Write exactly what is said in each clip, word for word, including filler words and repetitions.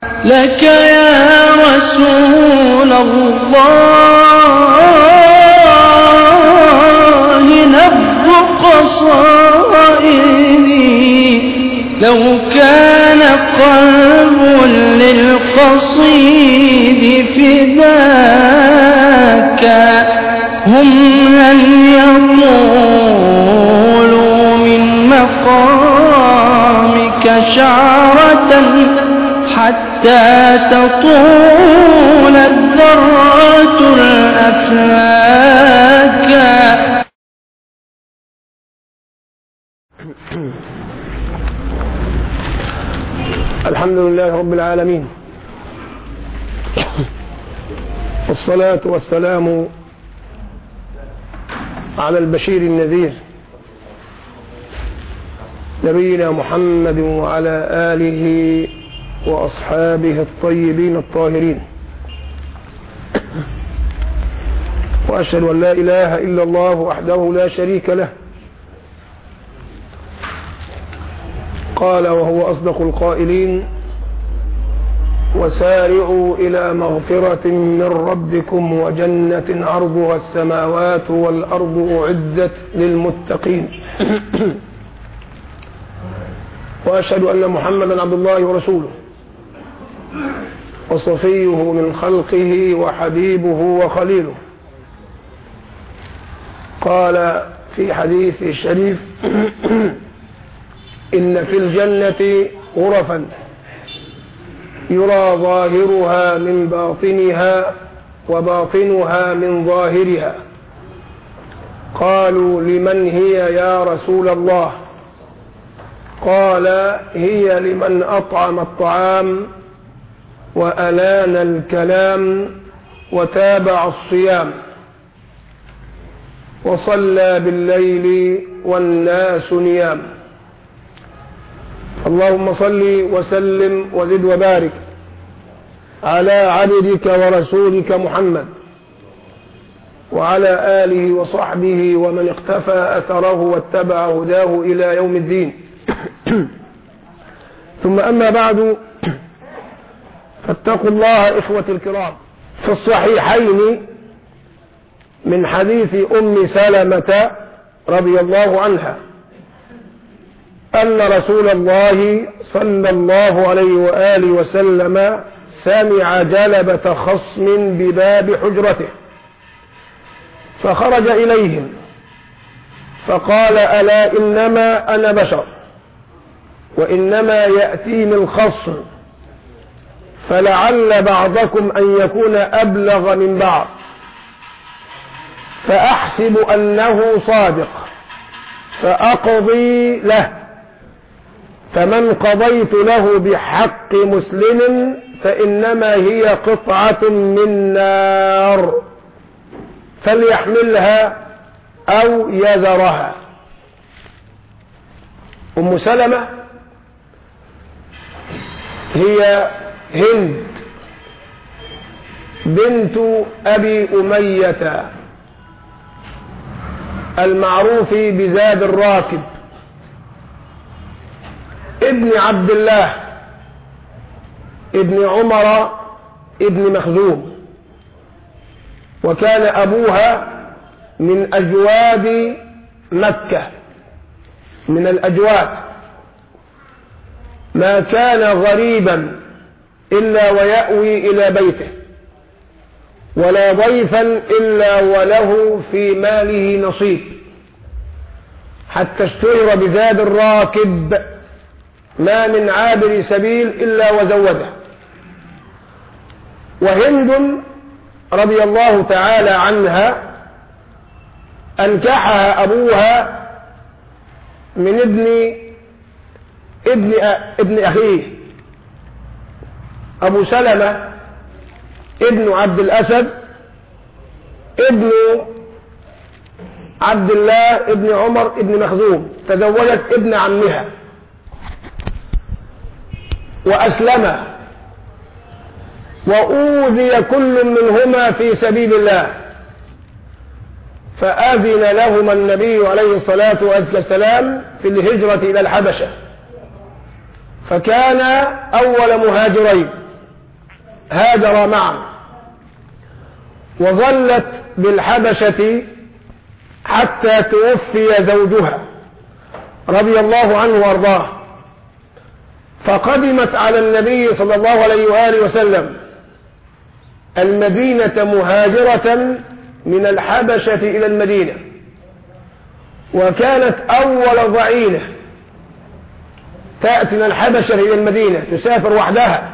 لك يا رسول الله نبض قصائدي، لو كان قلب للقصيد فداك هم لن يطولوا من مقامك شعرة حتى تطول الذرات الأفلاك. الحمد لله رب العالمين، والصلاة والسلام على البشير النذير نبينا محمد وعلى آله وأصحابه الطيبين الطاهرين، وأشهد أن لا إله إلا الله وحده لا شريك له، قال وهو أصدق القائلين: وسارعوا إلى مغفرة من ربكم وجنة عرضها السماوات والأرض أعدت للمتقين. وأشهد أن محمدا عبد الله ورسوله وصفيه من خلقه وحبيبه وخليله. قال في حديثه الشريف: إن في الجنة غرفا يرى ظاهرها من باطنها وباطنها من ظاهرها. قالوا: لمن هي يا رسول الله؟ قال: هي لمن أطعم الطعام وألان الكلام وتابع الصيام وصلى بالليل والناس نيام. اللهم صل وسلم وزد وبارك على عبدك ورسولك محمد وعلى آله وصحبه ومن اقتفى أثره واتبع هداه إلى يوم الدين. ثم أما بعد، فاتقوا الله إخوة الكرام. في الصحيحين من حديث أم سلمة رضي الله عنها أن رسول الله صلى الله عليه وآله وسلم سمع جلبة خصم بباب حجرته، فخرج إليهم فقال: ألا إنما أنا بشر وإنما يأتيني الخصم، فلعل بعضكم أن يكون أبلغ من بعض، فأحسب أنه صادق فأقضي له، فمن قضيت له بحق مسلم فإنما هي قطعة من نار فليحملها أو يذرها. أم سلمة هي هند بنت أبي أمية المعروف بزاد الراكب، ابن عبد الله ابن عمر ابن مخزوم، وكان أبوها من أجواد مكة، من الأجواد، ما كان غريبا إلا ويأوي إلى بيته، ولا ضيفا إلا وله في ماله نصيب، حتى اشتهر بزاد الراكب، ما من عابر سبيل إلا وزوده. وهند رضي الله تعالى عنها أنكحها أبوها من ابن ابن ابن أخيه أبو سلمة ابن عبد الأسد ابن عبد الله ابن عمر ابن مخزوم، تزوجت ابن عمها وأسلم، وأوذي كل منهما في سبيل الله، فآذن لهما النبي عليه الصلاة والسلام في الهجرة إلى الحبشة، فكان أول مهاجرين. هاجر معا، وظلت بالحبشة حتى توفي زوجها رضي الله عنه وارضاه، فقدمت على النبي صلى الله عليه وآله وسلم المدينة مهاجرة من الحبشة إلى المدينة، وكانت أول ضعينة تأتي من الحبشة إلى المدينة تسافر وحدها،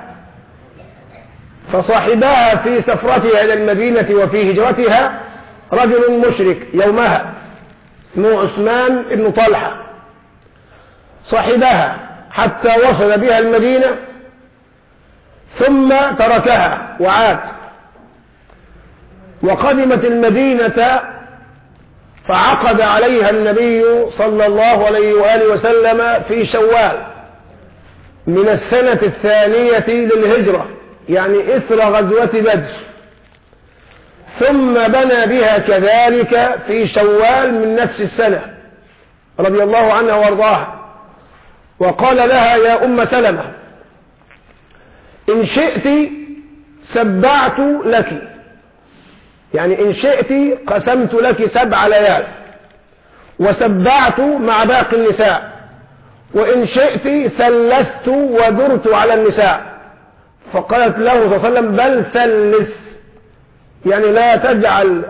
فصاحبها في سفرتها إلى المدينة وفي هجرتها رجل مشرك يومها اسمه عثمان بن طلحة، صاحبها حتى وصل بها المدينة ثم تركها وعاد، وقدمت المدينة فعقد عليها النبي صلى الله عليه وآله وسلم في شوال من السنة الثانية للهجرة، يعني إثر غزوة بدر، ثم بنى بها كذلك في شوال من نفس السنة رضي الله عنها وارضاها، وقال لها يا أم سلمة إن شئت سبعت لك، يعني إن شئت قسمت لك سبع ليال وسبعت مع باقي النساء، وإن شئت ثلثت ودرت على النساء. فقالت له صلى الله عليه وسلم بل ثلث، يعني لا تجعل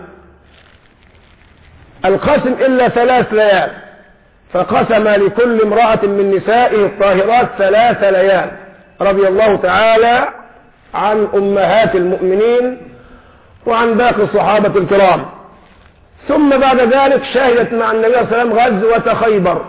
القسم إلا ثلاث ليال، فقسم لكل امرأة من نسائه الطاهرات ثلاث ليال رضي الله تعالى عن أمهات المؤمنين وعن باقي الصحابة الكرام. ثم بعد ذلك شهدت مع النبي صلى الله عليه وسلم غزوة خيبر،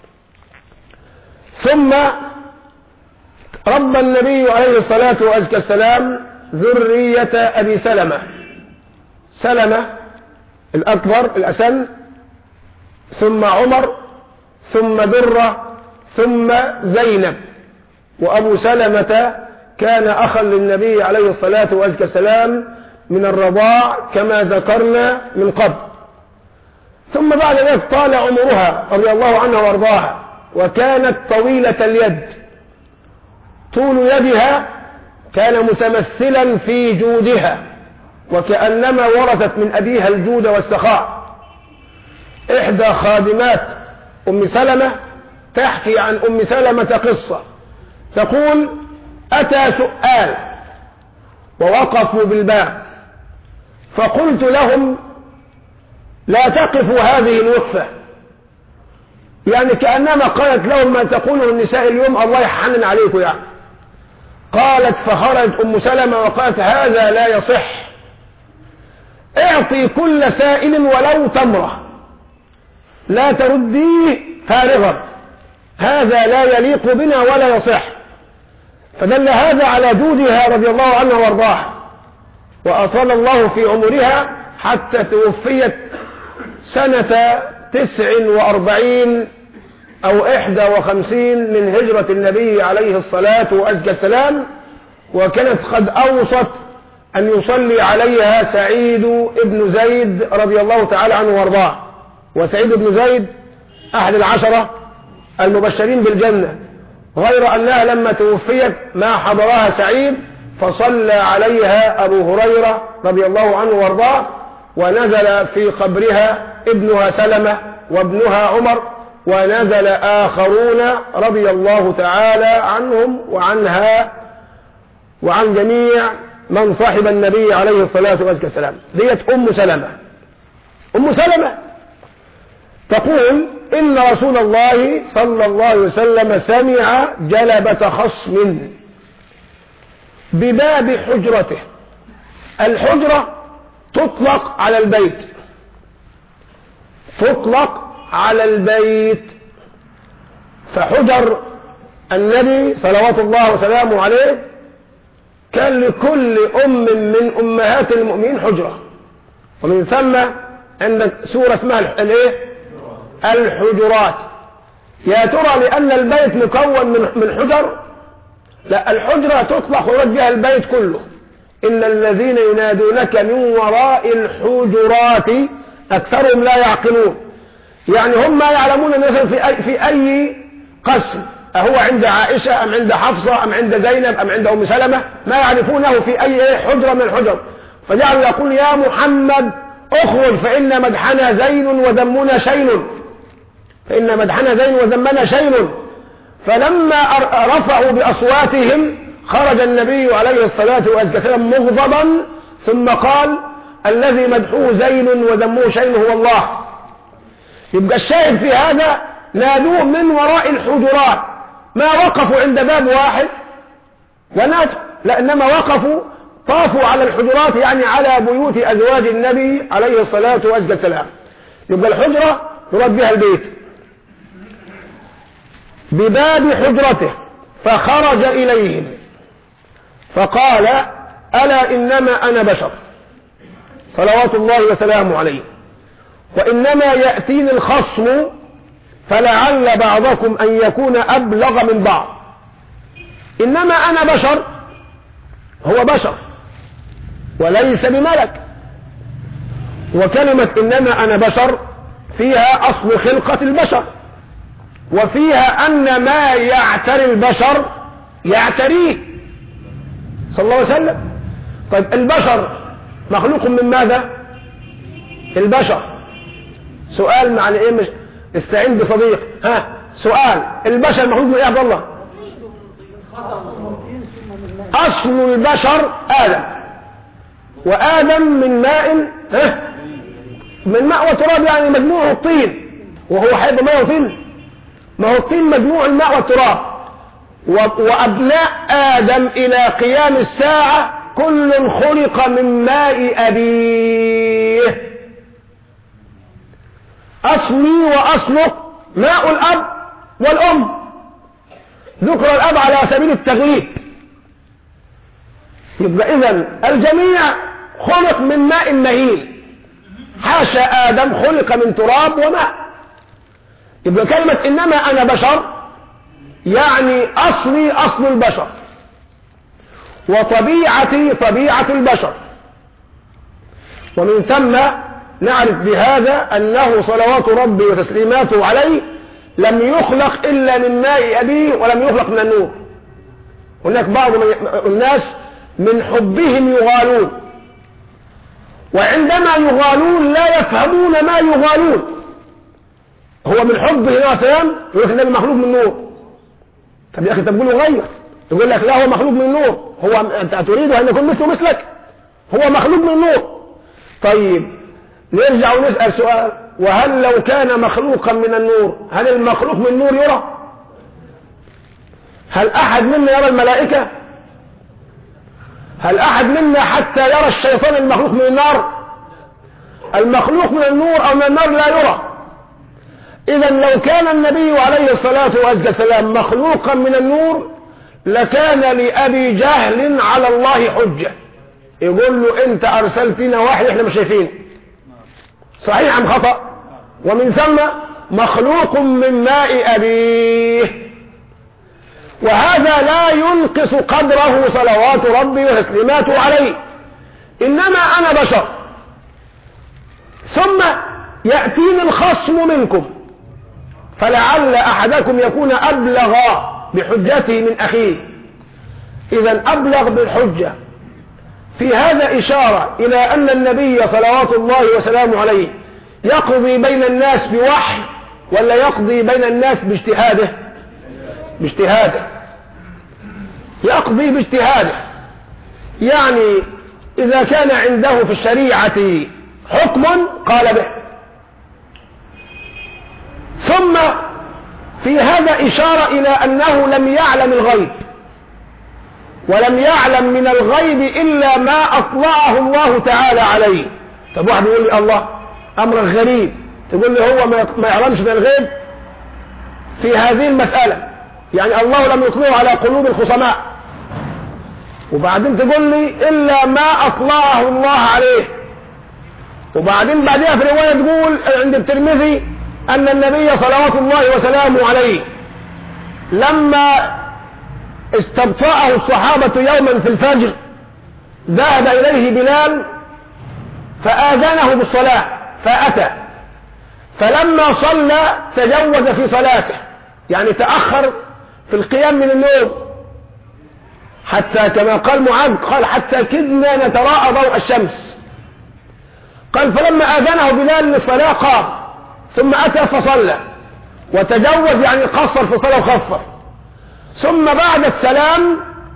ثم ربى النبي عليه الصلاة والسلام ذرية أبي سلمة، سلمة الأكبر الأسن، ثم عمر، ثم درة، ثم زينب. وأبو سلمة كان أخا للنبي عليه الصلاة والسلام من الرضاع كما ذكرنا من قبل. ثم بعد ذلك طال عمرها رضي الله عنها وارضاها، وكانت طويلة اليد، طول يدها كان متمثلا في جودها، وكأنما ورثت من أبيها الجود والسخاء. إحدى خادمات أم سلمة تحكي عن أم سلمة قصة، تقول أتى سؤال ووقفوا بالباب، فقلت لهم لا تقفوا هذه الوقفة، يعني كأنما قالت لهم ما تقوله النساء اليوم الله يحنن عليكم يعني. قالت فخرجت أم سلمة وقالت هذا لا يصح، اعطي كل سائل ولو تمرة، لا ترديه فارغا، هذا لا يليق بنا ولا يصح. فدل هذا على جودها رضي الله عنها وارضاها، وأطال الله في عمرها حتى توفيت سنة تسع وأربعين أو إحدى وخمسين من هجرة النبي عليه الصلاة والسلام، وكانت قد أوصت أن يصلي عليها سعيد بن زيد رضي الله تعالى عنه وارضاه. وسعيد بن زيد أحد العشرة المبشرين بالجنة، غير أنها لما توفيت ما حضرها سعيد، فصلى عليها أبو هريرة رضي الله عنه وارضاه، ونزل في قبرها ابنها سلمة وابنها عمر، ونزل آخرون رضي الله تعالى عنهم وعنها وعن جميع من صاحب النبي عليه الصلاة والسلام. ديت أم سلمة. أم سلمة تقول إن رسول الله صلى الله عليه وسلم سمع جلبة خصم بباب حجرته. الحجرة تطلق على البيت، تطلق على البيت، فحجر النبي صلوات الله وسلامه عليه كان لكل أم من أمهات المؤمنين حجرة. ومن ثم عندك سورة اسمها الايه الحجرات. يا ترى لأن البيت مكون من من حجر؟ لا، الحجرة تطلق ويراد بها البيت كله. إن الذين ينادونك من وراء الحجرات أكثرهم لا يعقلون، يعني هم ما يعلمون مثلا في أي, في أي قسم أهو عند عائشة أم عند حفصة أم عند زينب أم عند أم سلمة؟ ما يعرفونه في أي حجرة من الحجر، فجعل يقول يا محمد اخرج فإن مدحنا زين وذمنا شين، فإن مدحنا زين وذمنا شين. فلما رفعوا بأصواتهم خرج النبي عليه الصلاة والسلام مغضبا ثم قال الذي مدحوه زين وذمه شين هو الله. يبقى الشاهد في هذا نادوه من وراء الحجرات، ما وقفوا عند باب واحد ونادوا، لا إنما وقفوا طافوا على الحجرات، يعني على بيوت أزواج النبي عليه الصلاة والسلام. يبقى الحجرة يراد بها البيت. بباب حجرته فخرج إليهم فقال ألا إنما أنا بشر صلوات الله وسلامه عليه، وإنما يأتيني الخصم فلعل بعضكم أن يكون أبلغ من بعض. إنما أنا بشر، هو بشر وليس بملك، وكلمة إنما أنا بشر فيها أصل خلقة البشر، وفيها أن ما يعتري البشر يعتريه صلى الله عليه وسلم. طيب البشر مخلوق من ماذا؟ البشر سؤال مع ايه؟ مش استعين بصديق. ها سؤال، البشر مخلوق من ايه يا عبد الله؟ اصل البشر ادم، وادم من ماء، ها من ماء وتراب، يعني مجموعه الطين، وهو حيث ماء وطين، ما هو الطين مجموع الماء والتراب. وابناء ادم الى قيام الساعه كل خلق من ماء ابيه. اصلي واصلك ماء الاب والام، ذكر الاب على سبيل التغليب. يبقى اذن الجميع خلق من ماء مهين، حاشا ادم خلق من تراب وماء. يبقى كلمة انما انا بشر يعني اصلي اصل البشر، وطبيعتي طبيعة البشر، ومن ثم نعرف بهذا أنه صلوات ربي وتسليماته عليه لم يخلق إلا من ماء أبيه ولم يخلق من النور. هناك بعض الناس من حبهم يغالون، وعندما يغالون لا يفهمون ما يغالون. هو من حبه إلى سلام يقول لك النبي مخلوق من نور. طب يا أخي تقول له غير، يقول لك لا هو مخلوق من النور. هو أنت تريد أن يكون مثله مثلك؟ هو مخلوق من النور. طيب نرجع ونسأل سؤال، وهل لو كان مخلوقا من النور هل المخلوق من النور يرى؟ هل أحد منا يرى الملائكة؟ هل أحد منا حتى يرى الشيطان المخلوق من النار؟ المخلوق من النور أو من النار لا يرى. إذا لو كان النبي عليه الصلاة والسلام مخلوقا من النور لكان لأبي جهل على الله حجة، يقول له أنت أرسلتنا واحد إحنا مش شايفين، صحيح أم خطأ؟ ومن ثم مخلوق من ماء أبيه، وهذا لا ينقص قدره صلوات ربي وتسليماته عليه. إنما أنا بشر، ثم يأتيني الخصم منكم فلعل أحدكم يكون أبلغ بحجته من أخيه. إذا أبلغ بالحجة. في هذا إشارة إلى أن النبي صلوات الله وسلامه عليه يقضي بين الناس بوحي ولا يقضي بين الناس باجتهاده؟ باجتهاده، يقضي باجتهاده. يعني إذا كان عنده في الشريعة حكم قال به. ثم في هذا إشارة إلى أنه لم يعلم الغيب، ولم يعلم من الغيب إلا ما أطلعه الله تعالى عليه. طب واحد يقول لي الله أمر غريب، تقول لي هو ما يعلمش من الغيب في هذه المسألة، يعني الله لم يطلعه على قلوب الخصماء. وبعدين تقول لي إلا ما أطلعه الله عليه. وبعدين بعدها في رواية تقول عند الترمذي أن النبي صلوات الله وسلامه عليه لما استبطأه الصحابة يوما في الفجر ذهب إليه بلال فآذنه بالصلاة فأتى، فلما صلى تجوز في صلاته، يعني تأخر في القيام من النوم، حتى كما قال معاذ قال حتى كدنا نتراءى ضوء الشمس. قال فلما آذنه بلال للصلاة قام، ثم أتى فصلى وتجوز يعني قصر في الصلاة وخفر، ثم بعد السلام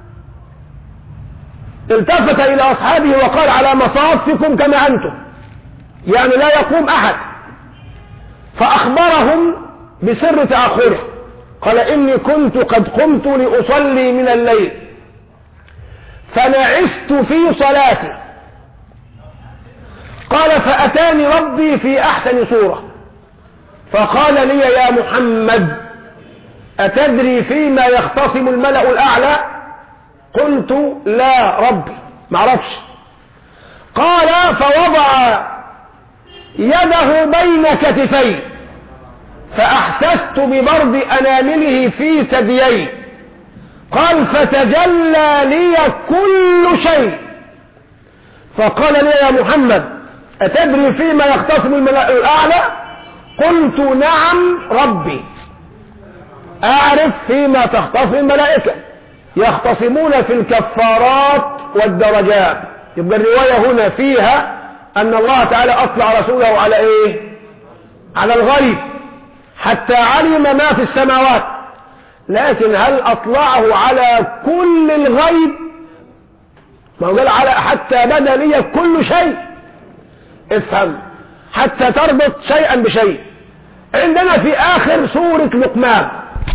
التفت إلى أصحابه وقال على مصافكم كما أنتم، يعني لا يقوم أحد، فأخبرهم بسر تأخره. قال إني كنت قد قمت لأصلي من الليل فنعست في صلاتي، قال فأتاني ربي في أحسن صورة فقال لي يا محمد أتدري فيما يختصم الملأ الأعلى؟ قلت لا ربي معرفش. قال فوضع يده بين كتفي فأحسست ببرد أنامله في ثديي، قال فتجلى لي كل شيء فقال لي يا محمد أتدري فيما يختصم الملأ الأعلى؟ قلت نعم ربي أعرف فيما تختصم الملائكة، يختصمون في الكفارات والدرجات. يبقى الرواية هنا فيها أن الله تعالى أطلع رسوله على إيه؟ على الغيب حتى علم ما في السماوات، لكن هل أطلعه على كل الغيب؟ ما قال على حتى بدا لي كل شيء. افهم حتى تربط شيئا بشيء. عندنا في آخر سورة لقمان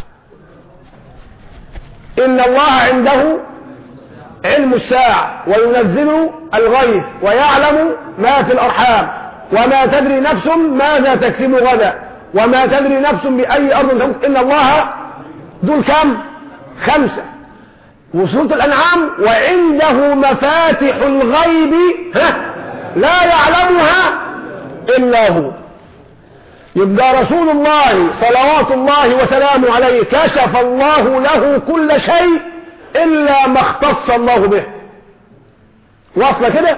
إن الله عنده علم الساعة وينزل الغيث ويعلم ما في الأرحام وما تدري نفس ماذا تكسب غدا وما تدري نفس بأي أرض تموت إن الله دول كم؟ خمسة. وسورة الأنعام وعنده مفاتح الغيب ها لا يعلمها إلا هو. يبقى رسول الله صلوات الله وسلامه عليه كشف الله له كل شيء إلا ما اختص الله به. واصلة كده؟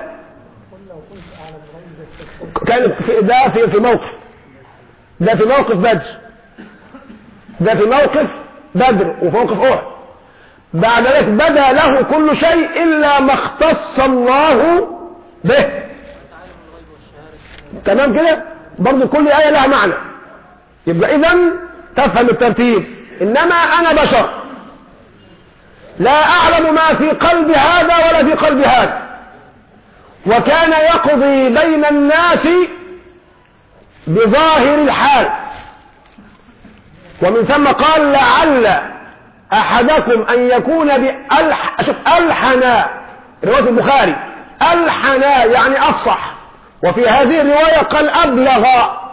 كان في ده في في موقف ده في موقف بدر ده في موقف بدر وفي موقف أحد. بعد ذلك بدا له كل شيء إلا ما اختص الله به. تمام كده؟ برضو كل آية لها معنى. يبقى إذن تفهم الترتيب. إنما أنا بشر لا أعلم ما في قلب هذا ولا في قلب هذا، وكان يقضي بين الناس بظاهر الحال، ومن ثم قال لعل أحدكم أن يكون بألح شوف ألحنا رواية البخاري ألحنا يعني أفصح، وفي هذه الرواية قال أبلغ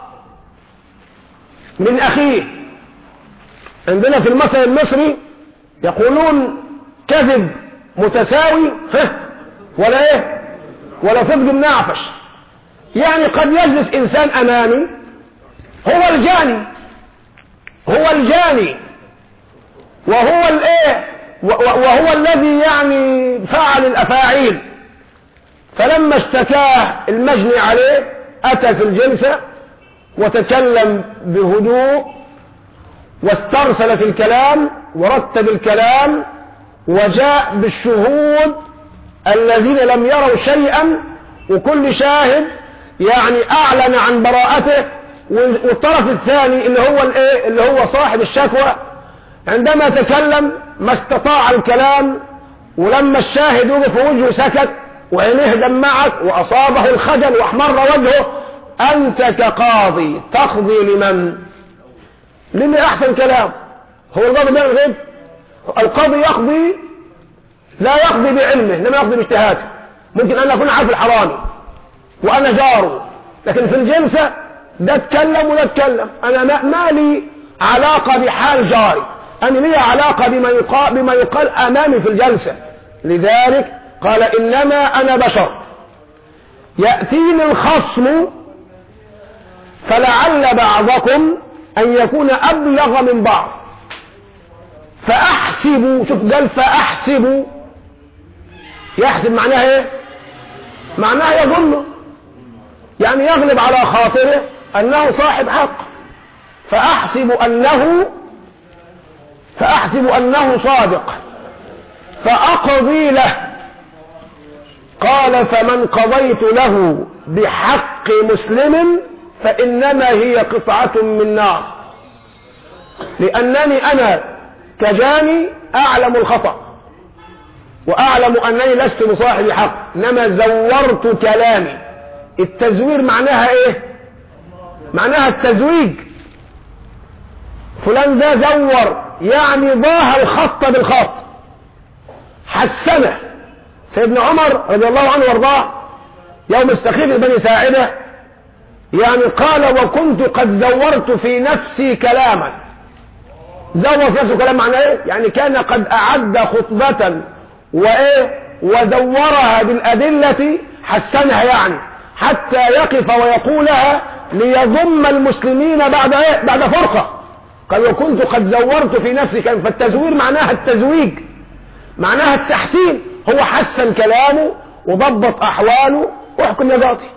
من أخيه. عندنا في المثل المصري يقولون كذب متساوي ولا إيه ولا صدق منعفش. يعني قد يجلس إنسان أمامي هو الجاني هو الجاني وهو الإيه وهو الذي يعني فعل الأفاعيل، فلما اشتكاه المجني عليه أتى في الجلسة وتكلم بهدوء واسترسل في الكلام ورتب الكلام وجاء بالشهود الذين لم يروا شيئا، وكل شاهد يعني أعلن عن براءته، والطرف الثاني اللي هو الايه اللي هو صاحب الشكوى عندما تكلم ما استطاع الكلام، ولما الشاهد وقف وجهه سكت وعينيه دمعت وأصابه الخجل واحمر وجهه. أنت كقاضي تقضي لمن؟ لمن أحسن كلام؟ هو القاضي بيعمل غيب؟ القاضي يقضي لا يقضي بعلمه إنما يقضي باجتهاده. ممكن أن أكون عارف الحرامي وأنا جاره، لكن في الجلسة ده اتكلم وده اتكلم، أنا ما, ما لي علاقة بحال جاري، أنا لي علاقة بما يقال, بما يقال أمامي في الجلسة. لذلك قال إنما أنا بشر يأتيني الخصم فلعل بعضكم أن يكون أبلغ من بعض فأحسب. شوف قال فأحسب، يحسب معناها ايه؟ معناها يظن يعني يغلب على خاطره أنه صاحب حق، فأحسب أنه فأحسب أنه صادق فأقضي له. قال فمن قضيت له بحق مسلم فإنما هي قطعة من نار، لأنني أنا كجاني أعلم الخطأ وأعلم أنني لست بصاحب حق، إنما زورت كلامي. التزوير معناها إيه؟ معناها التزويج. فلان ده زور يعني ضاه الخط بالخط، حسنه. سيدنا عمر رضي الله عنه وارضاه يوم استخيف بني ساعدة يعني قال وكنت قد زورت في نفسي كلاما. زور في نفسه كلام معناه ايه؟ يعني كان قد اعد خطبة وايه ودورها بالادلة حسنها، يعني حتى يقف ويقولها ليضم المسلمين بعد ايه بعد فرقة. قال وكنت قد زورت في نفسي كلام. فالتزوير معناها التزويج، معناها التحسين. هو حسن كلامه وضبط احواله واحكم يقاضي.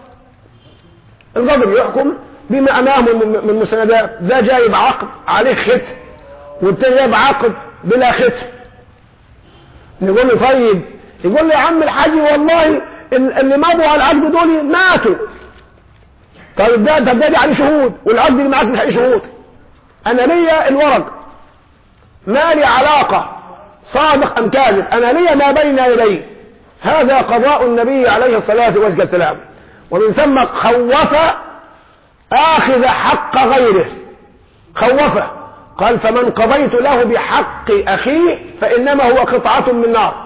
القاضي يحكم بما امامه من مسندات. ده جايب عقد عليه ختم والتاني جايب عقد بلا ختم. نقول له طيب، يقول له يا عم الحاج والله اللي مضوا على العقد دول ماتوا. طيب ده ده ده عليه شهود والعقد اللي معاك مش عليه شهود. انا ليا الورق، ما لي علاقه صادق ام كاذب، انا ليا ما بين يدي. هذا قضاء النبي عليه الصلاه والسلام. ومن ثم خوف اخذ حق غيره، خوفه. قال فمن قضيت له بحق اخيه فانما هو قطعه من نار،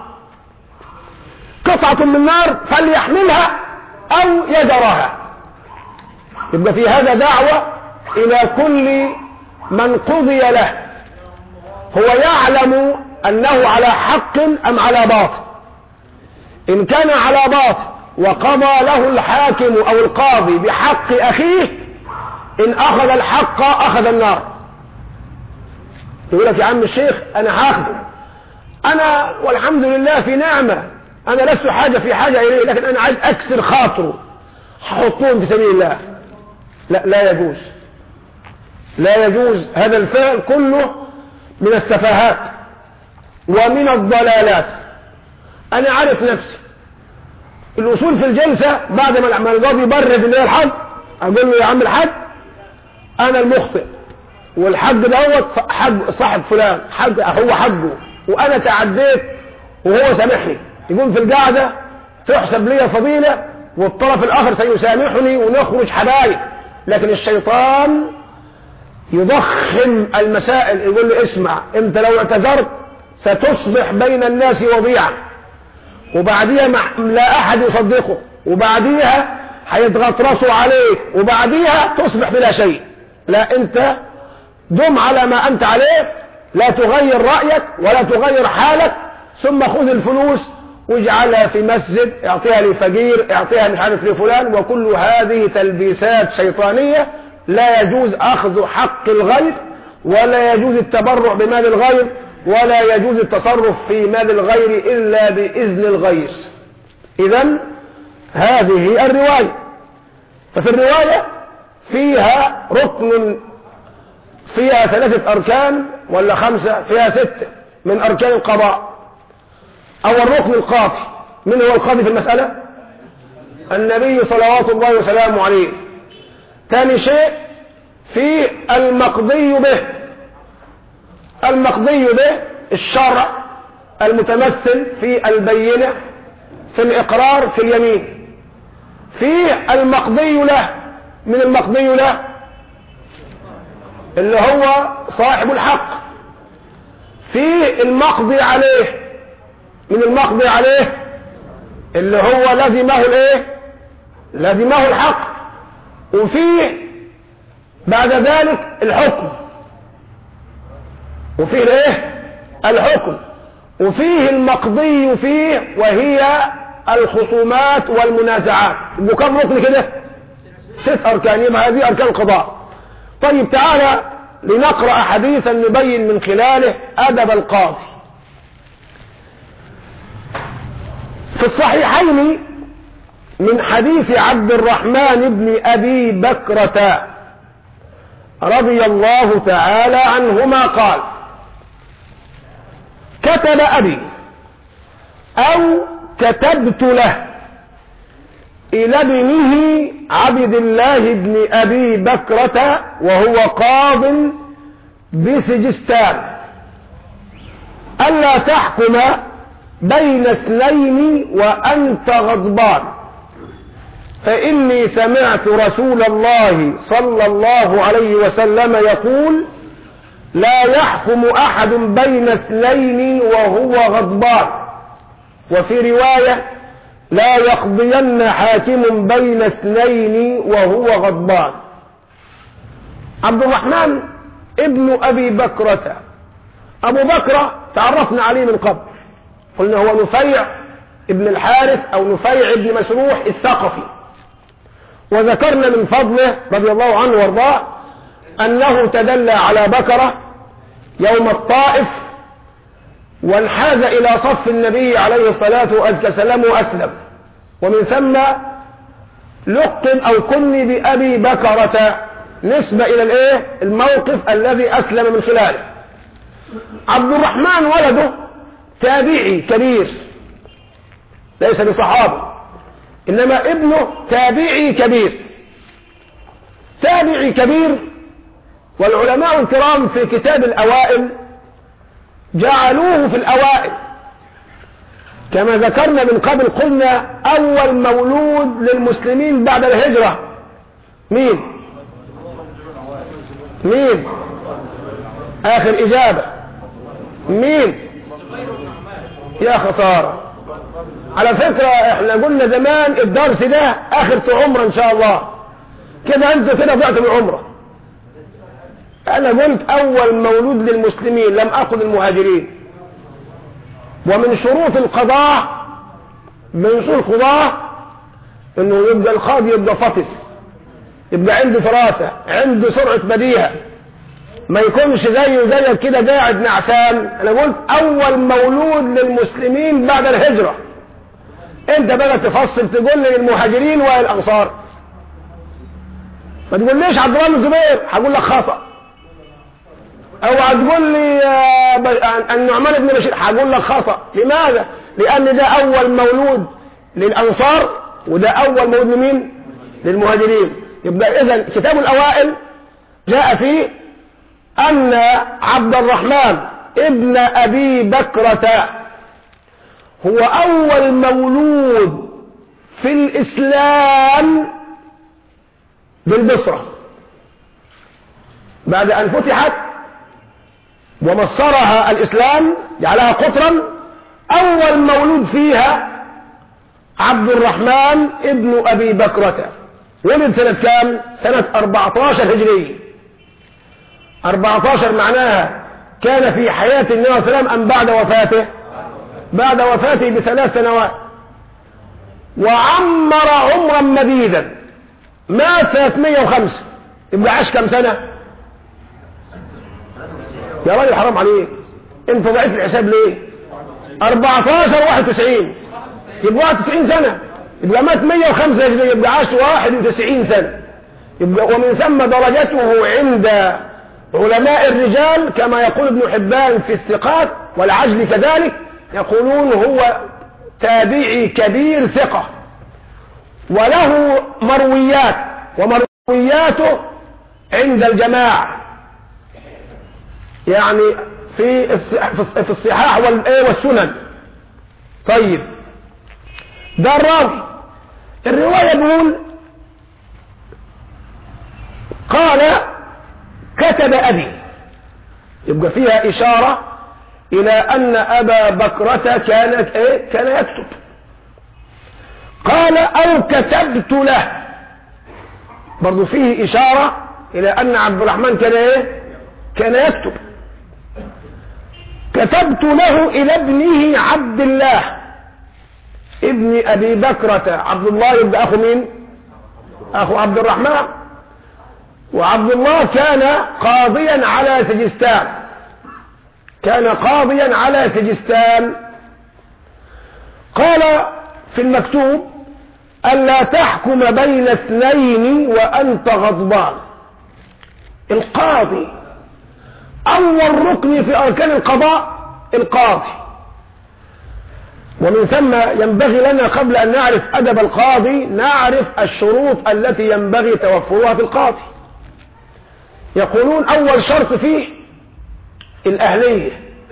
قطعه من نار فليحملها او يذرها. يبقى في هذا دعوه الى كل من قضي له، هو يعلم أنه على حق أم على باطل. إن كان على باطل وقضى له الحاكم أو القاضي بحق أخيه، إن أخذ الحق أخذ النار. يقول لك يا عم الشيخ أنا هاخده، أنا والحمد لله في نعمة، أنا لست حاجة في حاجة إليه، لكن أنا عايز أكسر خاطره، هحطهم في سبيل الله. لا لا يجوز، لا يجوز. هذا الفعل كله من السفاهات ومن الضلالات. انا عارف نفسي. الاصول في الجلسة بعد ما القاضي يبرد اللي هي الحد، اقول له يا عم الحد انا المخطئ والحد دوت حد صاحب فلان، حد هو حده وانا تعديت وهو سامحني. يقوم في القعدة تحسب لي فضيلة والطرف الاخر سيسامحني ونخرج حبايب. لكن الشيطان يضخم المسائل، يقول لي اسمع انت لو اعتذرت ستصبح بين الناس وضيعا، وبعديها لا احد يصدقه، وبعديها هيتغطرسوا عليك، وبعديها تصبح بلا شيء. لا، انت دم على ما انت عليه، لا تغير رأيك ولا تغير حالك، ثم خذ الفلوس واجعلها في مسجد، اعطيها لفقير، اعطيها مش عارف لفلان. وكل هذه تلبيسات شيطانية. لا يجوز اخذ حق الغير، ولا يجوز التبرع بمال الغير، ولا يجوز التصرف في مال الغير الا باذن الغير. اذن هذه الرواية. ففي الرواية فيها ركن، فيها ثلاثة اركان ولا خمسة، فيها ستة من اركان القضاء. اول ركن القاضي. من هو القاضي في المسألة؟ النبي صلوات الله وسلامه عليه. ثاني شيء في المقضي به. المقضي به الشرع المتمثل في البينة، في الإقرار، في اليمين. في المقضي له. من المقضي له اللي هو صاحب الحق. في المقضي عليه. من المقضي عليه اللي هو لزمه الايه؟ لزمه الحق. وفيه بعد ذلك الحكم، وفيه الايه؟ الحكم. وفيه المقضي فيه وهي الخصومات والمنازعات. كم ركن كده؟ ست اركان. يبقى هذه اركان القضاء. طيب تعالى لنقرأ حديثا نبين من خلاله ادب القاضي. في الصحيحين من حديث عبد الرحمن بن ابي بكرة رضي الله تعالى عنهما قال كتب أبي أو كتبت له إلى ابنه عبد الله بن أبي بكرة وهو قاض بسجستان ألا تحكم بين اثنين وأنت غضبان، فإني سمعت رسول الله صلى الله عليه وسلم يقول: لا يحكم أحد بين اثنين وهو غضبان. وفي رواية: لا يقضين حاكم بين اثنين وهو غضبان. عبد الرحمن ابن أبي بكرة، أبو بكرة تعرفنا عليه من قبل، قلنا هو نفيع ابن الحارث أو نفيع ابن مسروح الثقفي، وذكرنا من فضله رضي الله عنه وارضاه أنه تدلى على بكرة يوم الطائف وانحاز إلى صف النبي عليه الصلاة والسلام وأسلم، ومن ثم لقب أو كني بأبي بكرة نسبة إلى الإيه؟ الموقف الذي أسلم من خلاله. عبد الرحمن ولده تابعي كبير ليس بصحابي، إنما ابنه تابعي كبير. تابعي كبير، والعلماء الكرام في كتاب الأوائل جعلوه في الأوائل، كما ذكرنا من قبل قلنا أول مولود للمسلمين بعد الهجرة مين؟ مين؟ آخر إجابة مين؟ يا خسارة. على فكرة احنا قلنا زمان الدرس ده آخر عمره إن شاء الله، كده أنتوا كده ضعتوا بالعمرة. أنا قلت أول مولود للمسلمين، لم أقل المهاجرين. ومن شروط القضاء من شروط القضاء إنه يبقى القاضي يبقى فطن، يبقى عنده فراسة، عنده سرعة بديهة، ما يكونش زيه زيك كده قاعد نعسان. أنا قلت أول مولود للمسلمين بعد الهجرة. أنت بقى تفصل تقول لي المهاجرين والأنصار، ما تقوليش عبد الله بن الزبير، هقول لك خطأ. او هتقول لي النعمان بن بشير، هقول لك خطأ. لماذا؟ لان ده اول مولود للانصار وده اول مولود لمين؟ للمهاجرين. يبقى اذا كتاب الاوائل جاء فيه ان عبد الرحمن ابن ابي بكرة هو اول مولود في الاسلام بالبصرة بعد ان فتحت ومصرها الإسلام جعلها قطرا. أول مولود فيها عبد الرحمن ابن أبي بكرة، ولد سنة كام؟ سنة أربعة عشر هجرية. أربعة عشر معناها كان في حياة النبي صلى الله عليه وسلم أم بعد وفاته؟ بعد وفاته بثلاث سنوات. وعمر عمرا مديدا، مات سنة مئة وخمسة، يبقى عاش كم سنة؟ يا راجل حرام عليك، انت ضعيف الحساب ليه؟ أربعة عشر واحد وتسعين، يبقى واحد وتسعين سنة، يبقى مات مئة وخمسة، يبقى عاش واحد وتسعين سنة. يبقى ومن ثم درجته عند علماء الرجال كما يقول ابن حبان في الثقات والعجل كذلك، يقولون هو تابعي كبير ثقة، وله مرويات ومروياته عند الجماعة، يعني في في الصحاح والسنن. طيب ده الراوي. الرواية بيقول قال كتب أبي، يبقى فيها إشارة إلى أن أبا بكرة كانت إيه؟ كان يكتب. قال أو كتبت له، برضو فيه إشارة إلى أن عبد الرحمن كان إيه؟ كان يكتب. كتبت له إلى ابنه عبد الله ابن أبي بكرة. عبد الله يبقى أخو مين؟ أخو عبد الرحمن. وعبد الله كان قاضيا على سجستان، كان قاضيا على سجستان. قال في المكتوب ألا تحكم بين اثنين وأنت غضبان. القاضي أول ركن في أركان القضاء القاضي. ومن ثم ينبغي لنا قبل أن نعرف أدب القاضي نعرف الشروط التي ينبغي توفرها في القاضي. يقولون أول شرط فيه الأهلية.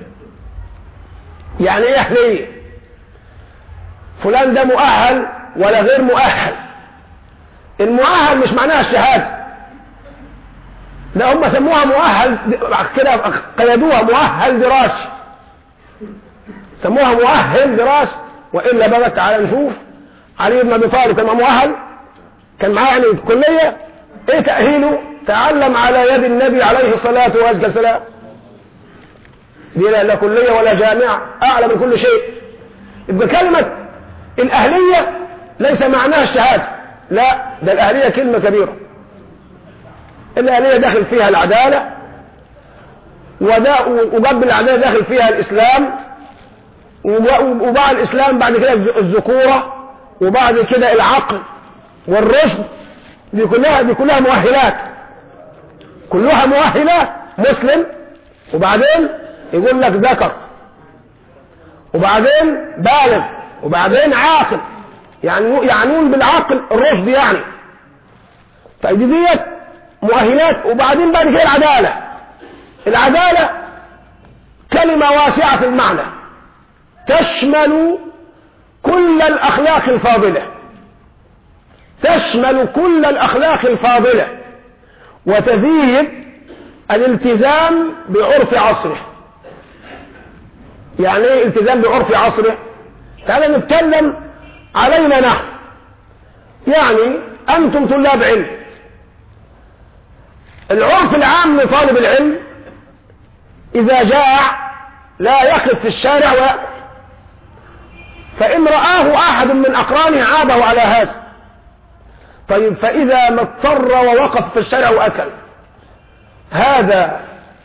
يعني إيه أهلية؟ فلان ده مؤهل ولا غير مؤهل؟ المؤهل مش معناها الشهادة، لا هم سموها مؤهل كده، قيدوها مؤهل دراسي، سموها مؤهل دراسي. وإلا بقى تعالى نشوف علي بن أبي طالب كان مؤهل، كان معاه يعني كلية، ايه تأهيله؟ تعلم على يد النبي عليه الصلاة والسلام، دي لا, لا كلية ولا جامعة، أعلى من كل شيء. يبقى كلمة الأهلية ليس معناها الشهادة، لا، ده الأهلية كلمة كبيرة. الأهلية داخل فيها العدالة، وقبل العدالة داخل فيها الإسلام، وبعد الإسلام بعد كده الذكورة، وبعد كده العقل والرشد. دي كلها دي كلها مؤهلات، كلها مؤهلات. مسلم، وبعدين يقول لك ذكر، وبعدين بالغ، وبعدين عاقل، يعني يعنون بالعقل الرشد يعني. طيب ديت مؤهلات. وبعدين بعد كده العدالة. العدالة كلمة واسعة في المعنى، تشمل كل الأخلاق الفاضلة، تشمل كل الأخلاق الفاضلة، وتزيد الالتزام بعرف عصره. يعني ايه التزام بعرف عصره؟ تعالى نتكلم علينا نحن، يعني أنتم طلاب علم، العرف العام لطالب العلم إذا جاع لا يقف في الشارع ويأكل، فإن رآه أحد من أقرانه عابه على هذا. طيب فإذا ما اضطر ووقف في الشارع وأكل، هذا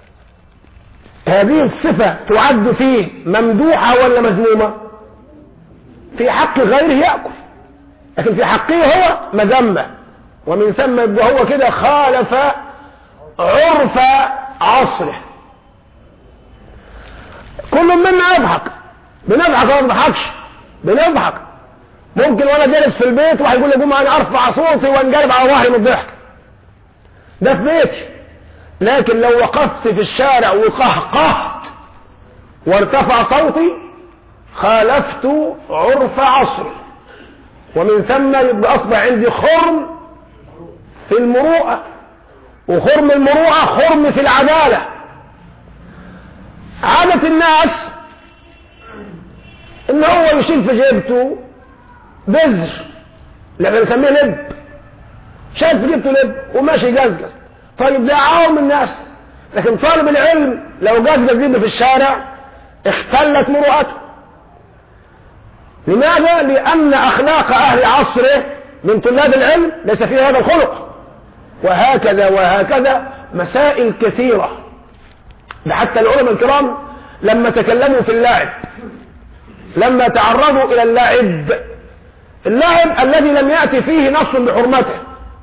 هذه الصفة تعد فيه ممدوحة ولا مذمومة؟ في حق غيره يأكل، لكن في حقه هو مذمة. ومن ثم يبقى هو كده خالف عرف عصره. كل منا يضحك، بنضحك ولا بنضحكش؟ بنضحك. ممكن وانا جالس في البيت واحد يقول لي قوم انا ارفع صوتي وانقلب على ظهري من الضحك، ده في بيتي. لكن لو وقفت في الشارع وقهقهت وارتفع صوتي خالفت عرف عصري، ومن ثم يبقى اصبح عندي خرم في المروءة، وخرم المروءة خرم في العدالة. عادة الناس ان هو يشيل في جيبته بذر، اللي بنسميه لب، شايل في جيبته لب وماشي يجزجز. طيب ده عوام الناس، لكن طالب العلم لو جزجز لب في الشارع اختلت مروءته. لماذا؟ لأن أخلاق أهل عصره من طلاب العلم ليس فيه هذا الخلق. وهكذا وهكذا مسائل كثيرة. ده حتى العلماء الكرام لما تكلموا في اللعب، لما تعرضوا إلى اللعب، اللعب الذي لم يأتي فيه نص بحرمته،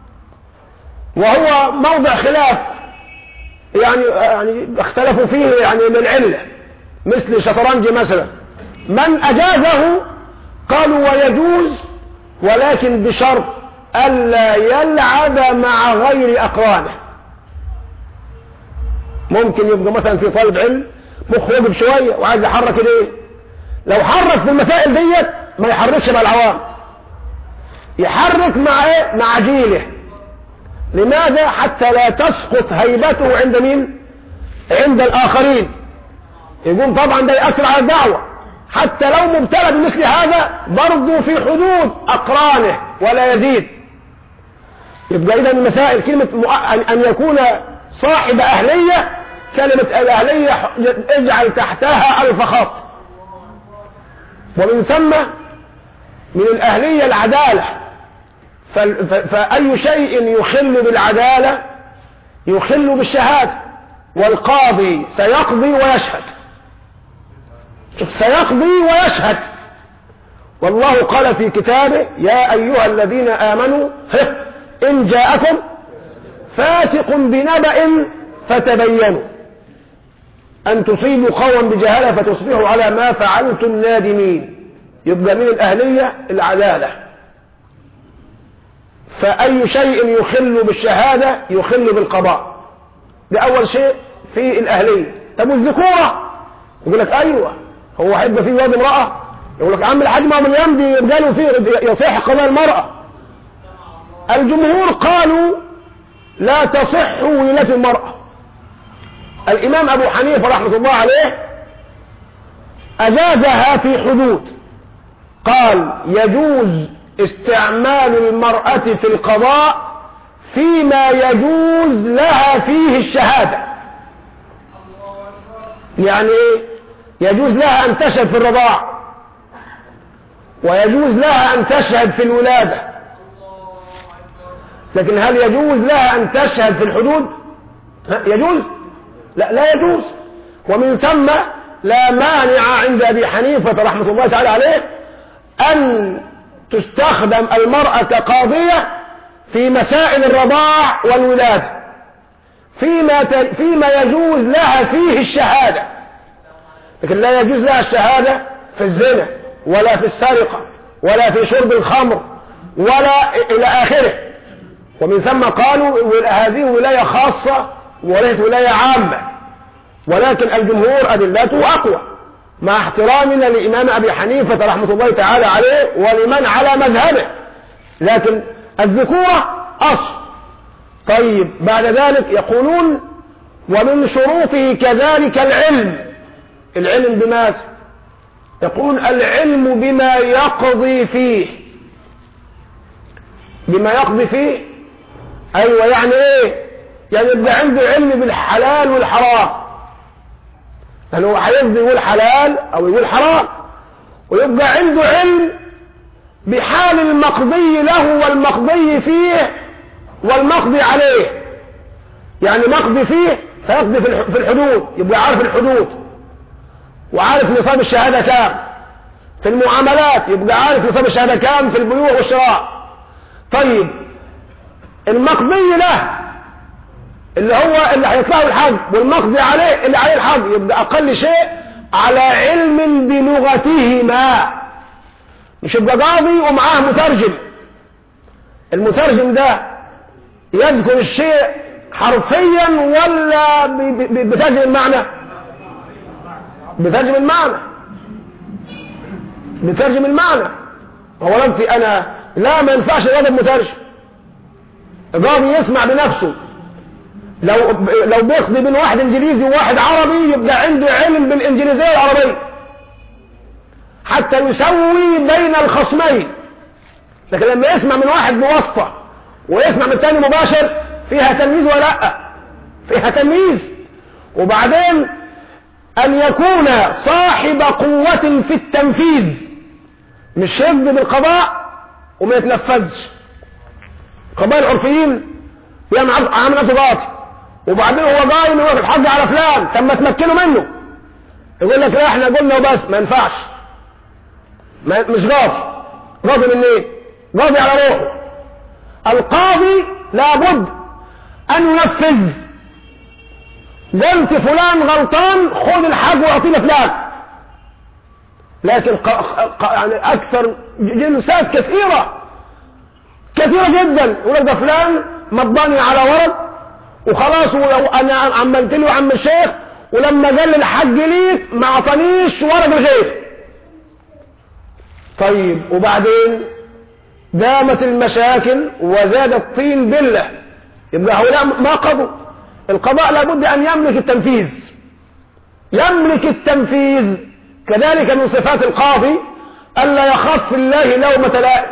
وهو موضع خلاف، يعني يعني اختلفوا فيه يعني للعلة، مثل الشطرنج مثلا، من أجازه قالوا ويجوز، ولكن بشرط ألا يلعب مع غير أقرانه. ممكن يبقى مثلا في طالب علم مخه يجب شوية وعايز يحرك ايديه، لو حرك في المسائل ديت ما يحركش مع العوام، يحرك مع ايه؟ مع جيله. لماذا؟ حتى لا تسقط هيبته عند مين؟ عند الآخرين. يقوم طبعا ده يأثر على الدعوة، حتى لو مبتلى بمثل هذا برضه في حدود أقرانه ولا يزيد. يبقى إذا المسائل كلمة أن يكون صاحب أهلية، كلمة الأهلية اجعل تحتها ألف خط. ومن ثم من الأهلية العدالة، فأي شيء يخل بالعدالة يخل بالشهادة، والقاضي سيقضي ويشهد، سيقضي ويشهد. والله قال في كتابه يا أيها الذين آمنوا إن جاءكم فاسق بنبأ فتبينوا أن تصيبوا قوما بجهالة فتصبحوا على ما فعلتم نادمين. يبقى من الأهلية العدالة. فأي شيء يخل بالشهادة يخل بالقضاء. ده أول شيء في الأهلية. طب والذكورة؟ يقول لك أيوة، هو هيبقى فيه واد امرأة؟ يقول لك عم الحاج ما من يمضي يبقى له فيه يصح قضاء المرأة. الجمهور قالوا لا تصح ولاة المرأة. الإمام أبو حنيفة رحمة الله عليه أجازها في حدود، قال يجوز استعمال المرأة في القضاء فيما يجوز لها فيه الشهادة. يعني ايه؟ يجوز لها أن تشهد في الرضاع، ويجوز لها أن تشهد في الولادة، لكن هل يجوز لها أن تشهد في الحدود؟ يجوز؟ لا لا يجوز. ومن ثم لا مانع عند أبي حنيفة رحمة الله تعالى عليه أن تستخدم المرأة كقاضية في مسائل الرضاع والولادة فيما فيما يجوز لها فيه الشهادة، لكن لا يجوز لها الشهادة في الزنا ولا في السرقة ولا في شرب الخمر ولا إلى آخره. ومن ثم قالوا هذه ولاية خاصة وليست ولاية عامة، ولكن الجمهور أدلته أقوى مع احترامنا لإمام أبي حنيفة رحمة الله تعالى عليه ولمن على مذهبه، لكن الذكورة أصل. طيب بعد ذلك يقولون ومن شروطه كذلك العلم. العلم بماذا؟ يقول العلم بما يقضي فيه. بما يقضي فيه أيوة، يعني إيه؟ يعني يبقى عنده علم بالحلال والحرام، يعني هو هيقضي يقول حلال أو يقول حرام، ويبقى عنده علم بحال المقضي له والمقضي فيه والمقضي عليه. يعني مقضي فيه فيقضي في الحدود، يبقى عارف الحدود وعارف نصاب الشهادة كام. في المعاملات يبقى عارف نصاب الشهادة كام في البيوع والشراء. طيب المقضي له اللي هو اللي هيطلعه الحج والمقضي عليه اللي عليه الحج، يبقى أقل شيء على علم بلغتهما، مش يبقى قاضي ومعاه مترجم. المترجم ده يذكر الشيء حرفيا ولا بترجم المعنى؟ بترجم المعنى بترجم المعنى. هو انت انا لا ما ينفعش الراجل مترجم. القاضي يسمع بنفسه. لو لو بيقضي بين واحد انجليزي وواحد عربي يبقى عنده علم بالانجليزيه والعربيه حتى يسوي بين الخصمين. لكن لما يسمع من واحد بواسطه ويسمع من الثاني مباشر فيها تمييز ولا لا؟ فيها تمييز. وبعدين أن يكون صاحب قوة في التنفيذ، مش يقضي بالقضاء وما يتنفذش. قضاء العرفيين يعمل عمل قاضي وبعدين هو قايم يروح الحج على فلان، طب ما تمكنوا منه، يقول لك لا احنا قلنا وبس ما ينفعش، مش قاضي. قاضي من ايه؟ قاضي على روحه. القاضي لابد أن ينفذ. قلت فلان غلطان خذ الحق واعطيه لفلان. لكن ق... ق... يعني اكثر جنسات كثيرة كثيرة جدا يقول لك ده فلان مضاني على ورق وخلاص، ولو انا عملت له عم الشيخ ولما قال الحق ليك ما اعطانيش ورق الغير. طيب وبعدين دامت المشاكل وزاد الطين بله، يبقى هؤلاء ما قضوا. القضاء لابد أن يملك التنفيذ، يملك التنفيذ. كذلك من صفات القاضي ألا يخاف في الله لومة لائم.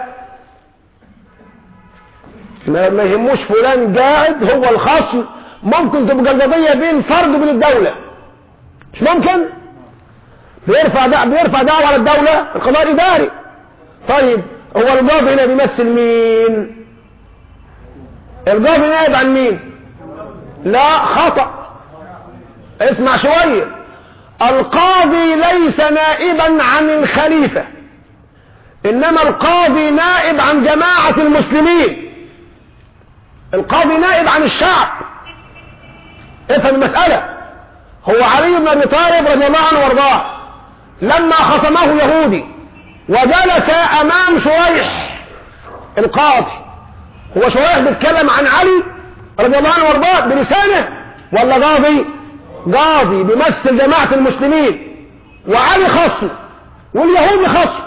ما يهموش فلان قاعد هو الخصم. ممكن تبقى القضية بين فرد وبين الدولة، مش ممكن؟ بيرفع دعوة بيرفع دعوة على الدولة، القضاء الإداري. طيب هو القاضي هنا بيمثل مين؟ القاضي نائب عن مين؟ لا خطأ، اسمع شوية. القاضي ليس نائبا عن الخليفة، إنما القاضي نائب عن جماعة المسلمين. القاضي نائب عن الشعب. افهم المسألة. هو علي بن ابي طالب رضي الله عنه وارضاه لما خصمه يهودي وجلس امام شريح القاضي. هو شريح بيتكلم عن علي رضي الله عنه وارضاه بلسانه ولا قاضي؟ قاضي بيمثل جماعة المسلمين، وعلي خصم واليهودي خصم.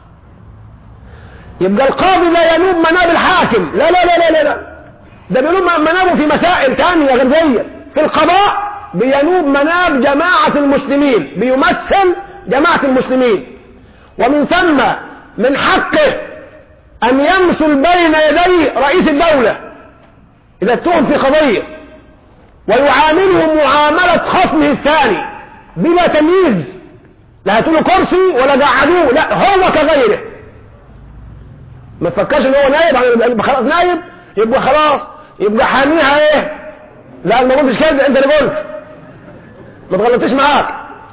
يبقى القاضي لا ينوب مناب الحاكم، لا لا لا لا لا, لا. ده بينوب منابه في مسائل ثانية غير ذي. في القضاء بينوب مناب جماعة المسلمين، بيمثل جماعة المسلمين، ومن ثم من حقه أن يمثل بين يدي رئيس الدولة إذا اتهم في قضية، ويعامله معاملة خصمه الثاني بلا تمييز، لا هاتوا له كرسي ولا قعدوه، لا هو كغيره. ما تفكرش ان هو نايب، يبقى خلاص نايب، يبقى خلاص يبقى حاميها ايه؟ لا ما قلتش كده، انت اللي قلت، ما تغلطيش معاك.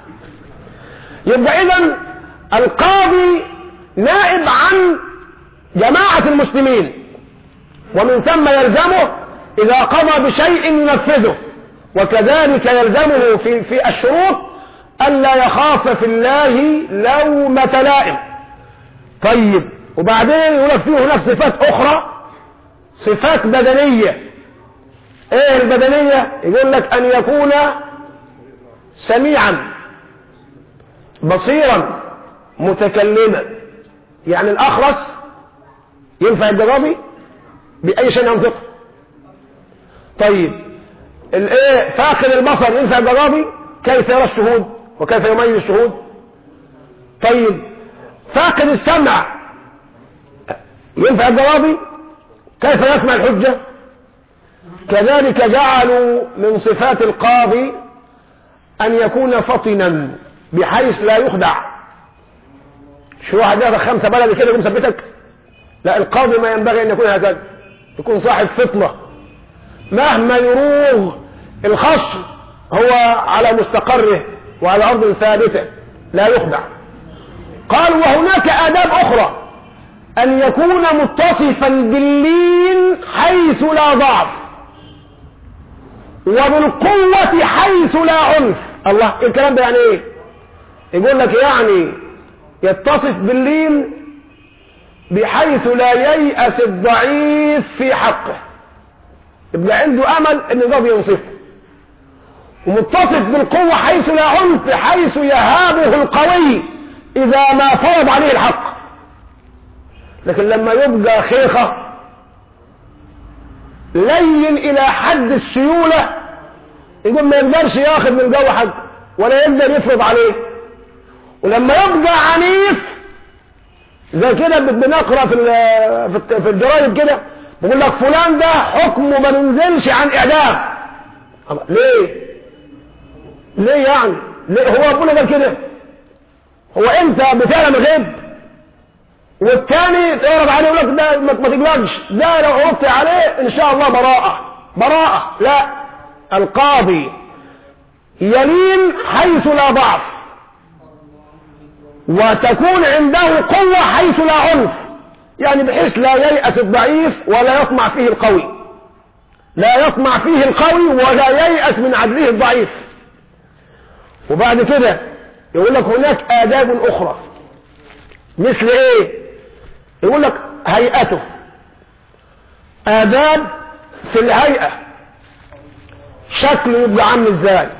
يبقى اذا القاضي نائب عن جماعة المسلمين، ومن ثم يلزمه إذا قضى بشيء ينفذه، وكذلك يلزمه في, في الشروط ألا يخاف في الله لومة لائم. طيب وبعدين يقول فيه هناك صفات أخرى، صفات بدنية. إيه البدنية؟ يقول لك أن يكون سميعا بصيرا متكلما. يعني الأخرس ينفع الجرابي بأي شيء ينطق. طيب الايه فاقد البصر ينفع الجرابي؟ كيف يرى الشهود وكيف يميز الشهود؟ طيب فاقد السمع ينفع الجرابي؟ كيف يسمع الحجة؟ كذلك جعلوا من صفات القاضي أن يكون فطنا بحيث لا يخدع. شو واحد ياخذ خمسة بلد كده يقوم ثبتك؟ لا، القاضي ما ينبغي أن يكون هكذا، يكون صاحب فطنة، مهما يروغ الخصم هو على مستقره وعلى أرض ثابتة لا يخدع. قال وهناك آداب أخرى، أن يكون متصفا باللين حيث لا ضعف، وبالقوة حيث لا عنف. الله، الكلام ده يعني ايه؟ يقول لك يعني يتصف باللين بحيث لا ييأس الضعيف في حقه، يبقى عنده امل ان القاضي ينصفه، ومتصف بالقوة حيث لا عنف حيث يهابه القوي اذا ما فرض عليه الحق. لكن لما يبقى خيخة لين الى حد السيولة، يقول ما يقدرش ياخذ من الجو حد ولا يقدر يفرض عليه. ولما يبقى عنيف زي كده بنقرا في في الجرايد كده بيقول لك فلان ده حكمه ما ننزلش عن اعدام. ليه؟ ليه يعني؟ ليه؟ هو ربنا قال كده؟ هو انت بتعلم الغيب؟ والثاني تعرض عليه يقول لك ده ما تقلقش، ده لو عرضت عليه ان شاء الله براءة براءة. لا، القاضي يلين حيث لا ضعف، وتكون عنده قوة حيث لا عنف، يعني بحيث لا ييأس الضعيف ولا يطمع فيه القوي، لا يطمع فيه القوي ولا ييأس من عدله الضعيف. وبعد كده يقول لك هناك آداب أخرى، مثل ايه؟ يقول لك هيئته، آداب في الهيئة، شكله يبقى عامل ازاي،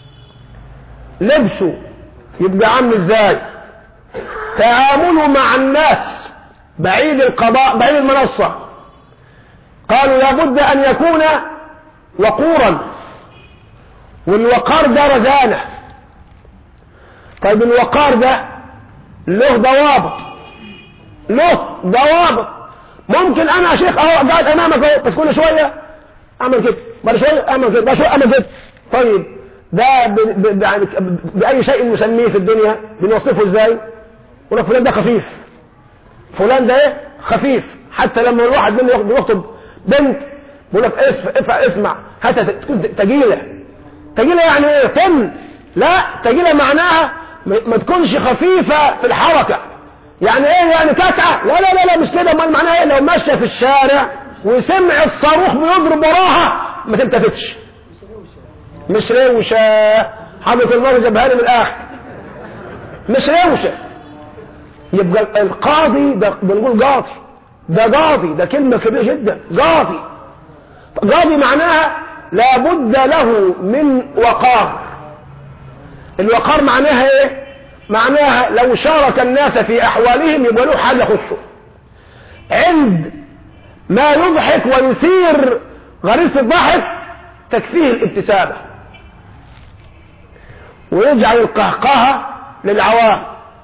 لبسه يبقى عامل ازاي، تعامله مع الناس بعيد القضاء بعيد المنصة. قالوا لابد ان يكون وقورا، والوقار ده رزانة. طيب الوقار ده له ضوابط، له ضوابط. ممكن انا يا شيخ اهو قاعد امامك اهو، بس كل شويه اعمل كده، بعد شويه اعمل كده، بعد شويه اعمل كده. طيب ده ب... ب... ب... باي شيء نسميه في الدنيا بنوصفه ازاي؟ يقول لك فلان ده خفيف، فلان ده ايه؟ خفيف. حتى لما الواحد منهم يخطب بنت بيقول لك اسمع اسمع حتى تكون تجيله. تجيله يعني ايه؟ طن. لا، تجيله معناها ما تكونش خفيفه في الحركه. يعني ايه يعني كتعه؟ لا لا لا لا مش كده. امال معناها ايه؟ لو ماشيه في الشارع وسمعت صاروخ بيضرب وراها ما تلتفتش، مش روشه. حضرة النار جابها لي من الآخر، مش روشة. يبقى القاضي ده بنقول قاضي، ده قاضي، ده كلمة كبيرة جدا، قاضي. قاضي معناها لابد له من وقار. الوقار معناها ايه؟ معناها لو شارك الناس في احوالهم يبقى له حاجة يخشه. عند ما يضحك ويثير غريزة الضحك تكفيه الابتسامة، ويجعل القهقهة للعوام.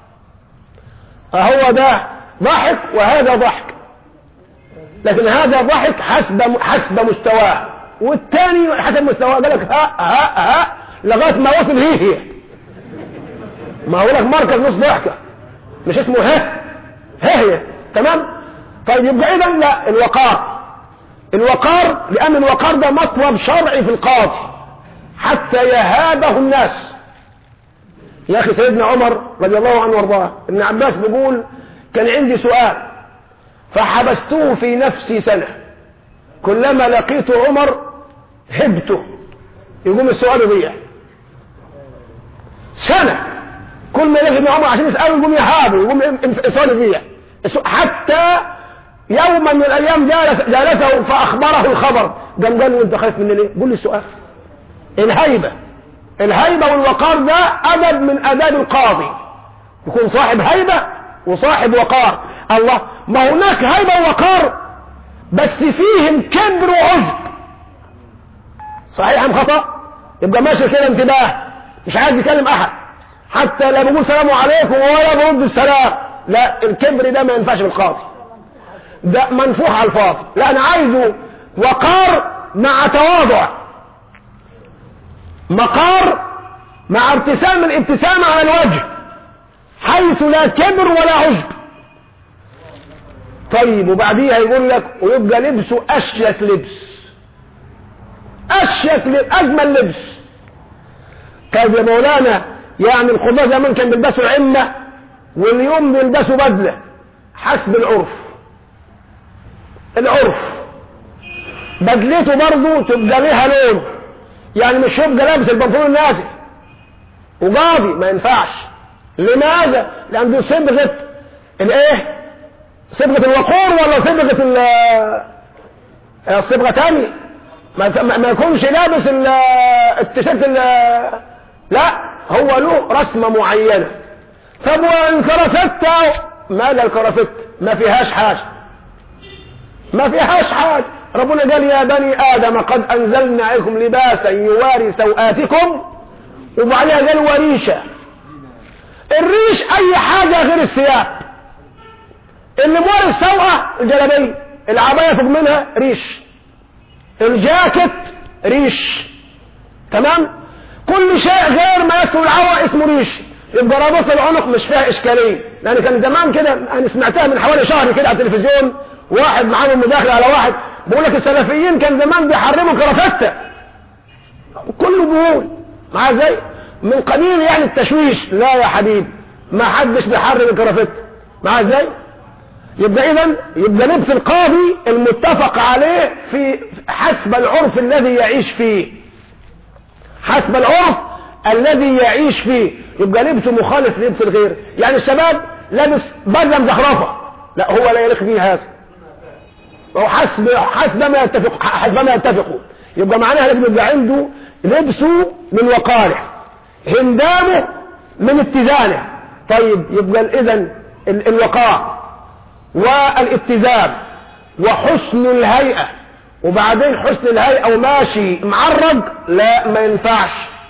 فهو ده ضحك وهذا ضحك، لكن هذا ضحك حسب حسب مستواه، والثاني حسب مستواه. قال لك ها ها ها لغايه ما وصل هي هي. ما هو لك مركز نص ضحكه، مش اسمه ها ها هي. تمام. طيب يبقى اذا لا، الوقار، الوقار لان الوقار ده مطلب شرعي في القاضي حتى يهابه الناس. يا اخي سيدنا عمر رضي الله عنه وارضاه، ابن عباس بيقول كان عندي سؤال فحبسته في نفسي سنة، كلما لقيت عمر هبته، يقوم السؤال يضيع سنة، كل ما يلقي ابن عمر عشان يسأله يقوم يهابه، يقوم السؤال يضيع. حتى يوما من الايام جالس جالسه فاخبره الخبر، قام قال له انت خايف مني ليه؟ قول لي السؤال. الهيبة، الهيبة والوقار ده أدب من أداب القاضي، يكون صاحب هيبة وصاحب وقار. الله، ما هناك هيبة ووقار بس فيهم كبر وعجب. صحيح ام خطأ؟ يبقى ماشي كده انتباه، مش عايز يكلم احد، حتى لا بيقول سلام عليكم ولا برد السلام. لا، الكبر ده ما ينفعش بالقاضي، ده منفوح على الفاضي. لا، انا عايزه وقار مع تواضع، مقار مع ارتسام الابتسامة على الوجه حيث لا كبر ولا عجب. طيب وبعديها يقول لك ويبقى لبسه اشيك لبس، اشيك لبس، اجمل لبس. طيب يا مولانا، يعني القضاة زمان كان بيلبسوا عمة واليوم بيلبسوا بدلة حسب العرف. العرف بدلته برضه تبقى ليها لون، يعني مش يبقى لابس البنطلون النازل وقاضي، ما ينفعش. لماذا؟ لان دي صبغه الايه؟ صبغه الوقور ولا صبغه الصبغه تاني؟ ما, ما يكونش لابس التيشيرت، لا، هو له رسمه معينه. طب والكرافته، ماذا الكرافته؟ ما فيهاش حاجه، ما فيهاش حاجه. ربنا قال يا بني آدم قد أنزلنا عليكم لباسا يواري سوآتكم، وبعدها قال وريشة. الريش أي حاجة غير الثياب. اللي مواري السوءة الجلابية، العباية فوق منها ريش، الجاكيت ريش. تمام. كل شيء غير ما يستوي العورة اسمه ريش. يبقى رابط العنق مش فيها إشكالية، لأن كان زمان كده أنا سمعتها من حوالي شهر كده على التلفزيون، واحد معاهم مداخل على واحد بقول لك السلفيين كان زمان بيحرموا الكرافتة، كله بيقول مع زي من قبيل يعني التشويش. لا يا حبيب، ما حدش بيحرم الكرافتة مع زي. يبقى اذا يبقى لبس القاضي المتفق عليه في حسب العرف الذي يعيش فيه، حسب العرف الذي يعيش فيه. يبقى لبسه مخالف لبس الغير. يعني الشباب لابس بدله مزخرفه، لا، هو لا يليق به هذا، هو حسب حسب ما يتفق، حسب ما يتفقوا. يبقى معناها لازم يبقى عنده لبسه من وقاره، هندامه من اتزانه. طيب يبقى اذا الوقار والاتزان وحسن الهيئة، وبعدين حسن الهيئة وماشي معرج، لا ما ينفعش.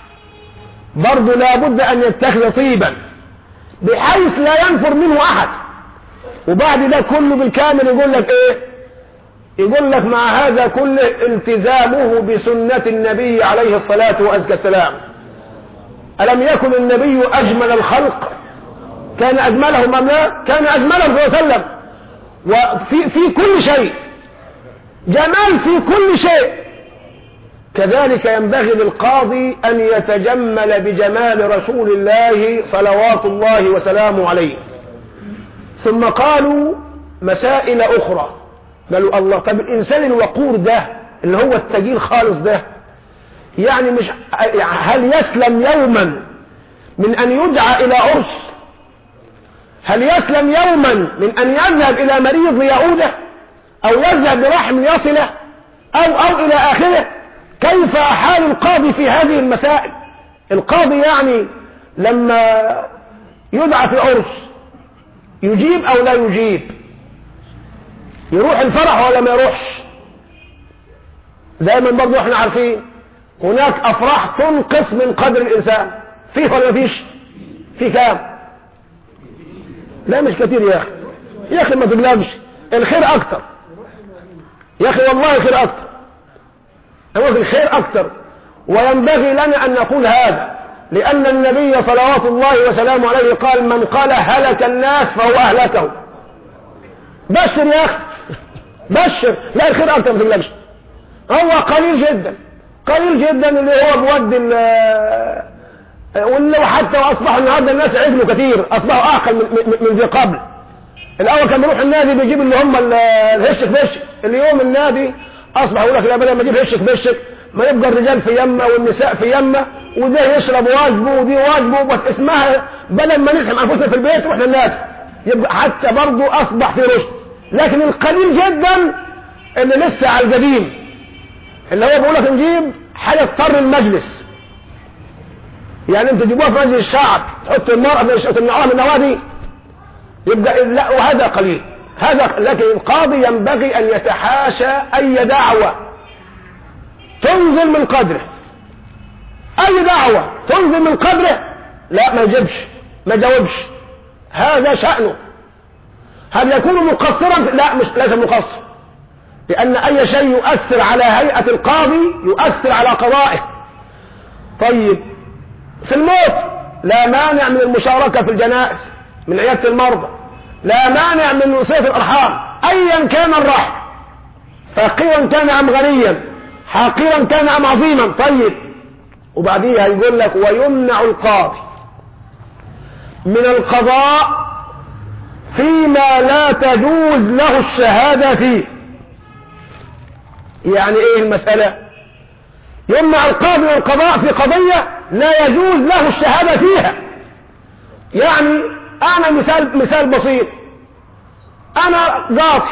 برضه لابد ان يتخذ طيبا بحيث لا ينفر منه احد. وبعد ده كله بالكامل يقول لك ايه؟ يقول لك مع هذا كله التزامه بسنة النبي عليه الصلاة والسلام. ألم يكن النبي أجمل الخلق؟ كان أجملهم أم لا؟ كان أجملهم صلى الله عليه وسلم، وفي في كل شيء جمال، في كل شيء. كذلك ينبغي للقاضي أن يتجمل بجمال رسول الله صلوات الله وسلامه عليه. ثم قالوا مسائل أخرى، قالوا الله، طب الإنسان الوقور ده اللي هو التجيل خالص ده يعني مش هل يسلم يوما من أن يدعى إلى عرس؟ هل يسلم يوما من أن يذهب إلى مريض ليعوده أو يذهب لرحم ليصله أو أو إلى آخره؟ كيف حال القاضي في هذه المسائل؟ القاضي يعني لما يدعى في عرس يجيب أو لا يجيب؟ يروح الفرح ولا ما يروحش؟ دايما برضو احنا عارفين هناك أفراح تنقص من قدر الإنسان، فيه ولا فيش؟ في كام؟ لا مش كتير يا أخي، يا أخي ما تقلقش، الخير أكتر يا أخي، والله الخير أكتر، هو في الخير أكتر. وينبغي لنا أن نقول هذا، لأن النبي صلوات الله وسلامه عليه قال: من قال هلك الناس فهو أهلكه. بشر يا أخي بشر، لا الخير أكتر ما تقلقش. هو قليل جدا قليل جدا اللي هو بيودي واللي حتى واصبح النهارده الناس عجلوا كثير، اصبحوا اعقل من ذي قبل. الاول كان بيروح النادي بيجيب اللي هم الهشك بشك، اليوم النادي اصبح يقول لك لا بدل ما اجيب هشك بشك ما يبقى الرجال في يمه والنساء في يمه، وده يشرب واجبه ودي واجبه، بس اسمها بدل ما نلحم انفسنا في البيت واحنا الناس، يبقى حتى برضه اصبح في رشد. لكن القليل جدا اللي لسه على القديم، اللي هو بيقول لك نجيب حاجه تضطر المجلس، يعني انتوا تجيبوها في مجلس الشعب تحطوا المرأة تمنعوها من النوادي، يبقى لا، وهذا قليل هذا. لكن القاضي ينبغي ان يتحاشى اي دعوة تنزل من قدره، اي دعوة تنزل من قدره لا ما يجيبش ما جاوبش، هذا شأنه. هل يكون مقصرا؟ لا مش لازم مقصر، لان اي شيء يؤثر على هيئة القاضي يؤثر على قضائه. طيب في الموت لا مانع من المشاركة في الجنائز، من عيادة المرضى، لا مانع من وصية الأرحام أيا كان الرحم، فقيرا كان أم غنيا، حقيرا كان أم عظيما. طيب وبعديها يقول لك: ويمنع القاضي من القضاء فيما لا تجوز له الشهادة فيه. يعني ايه المسألة؟ يمنع القاضي من القضاء في قضية لا يجوز له الشهادة فيها. يعني انا مثال مثال بسيط، انا قاضي